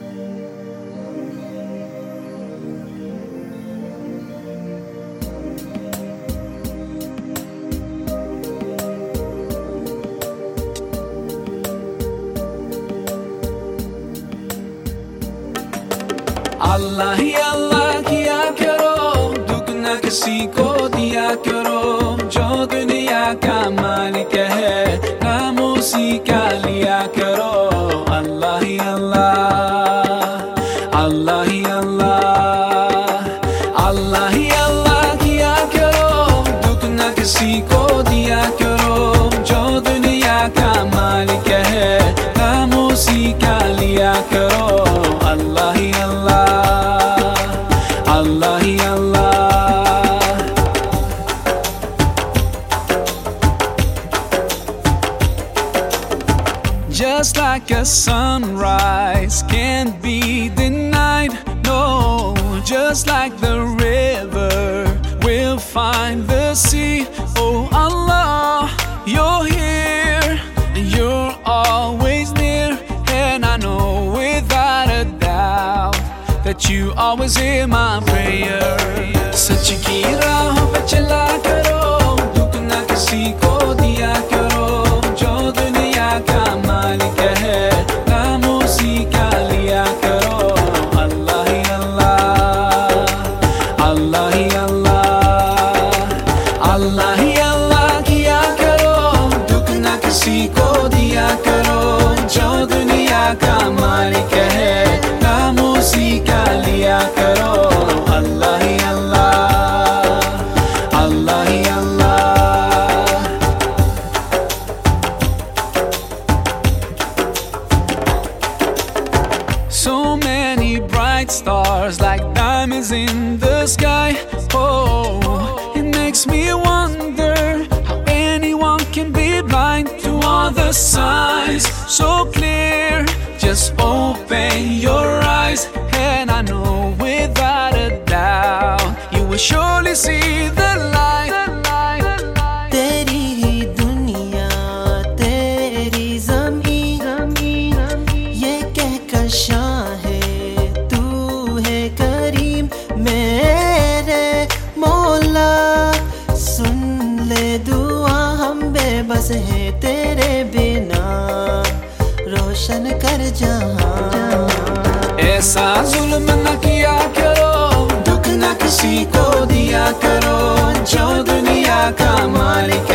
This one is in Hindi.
अल्लाह ही अल्लाह किया करो, दुख न किसी को दिया करो। जो दुनिया का मालिक है, नाम उसी का लिया करो। अल्लाह ही अल्लाह, अल्लाह ही अल्लाह, अल्लाह ही अल्लाह किया करो, दुख न किसी को दिया करो। जो दुनिया का मालिक है, नाम उसी का लिया करो। अल्लाह ही अल्लाह, Allah hi Allah. Just like a sunrise can't be denied, no. Just like the river will find the sea. Oh Allah, you're here, you're always near, and I know without a doubt that you always hear my prayer. सच की राहों पे चला करो, दुख न किसी को दिया करो। जो दुनिया का मालिक है, नाम उसी का लिया करो। अल्लाह ही अल्लाह, अल्लाह ही अल्लाह, अल्लाह ही अल्लाह किया करो, दुख न किसी को दिया करो। जो दुनिया का मालिक है, नाम उसी का लिया करो। अल्लाह ही अल्लाह, अल्लाह ही अल्लाह। So many bright stars like diamonds in the sky. Oh, it makes me wonder how anyone can be blind to all the signs so clear. Just open your eyes, and I know without a doubt you will surely see the light. तेरी ही दुनिया, तेरी ज़मीन, ये कहकर शाहे तू है करीम। मेरे मौला सुन ले दुआ, हम बेबस हैं तेरे बिना, रोशन कर जहां। ऐसा जुल्म न किया करो, दुख न किसी को दिया करो। जो दुनिया का मालिक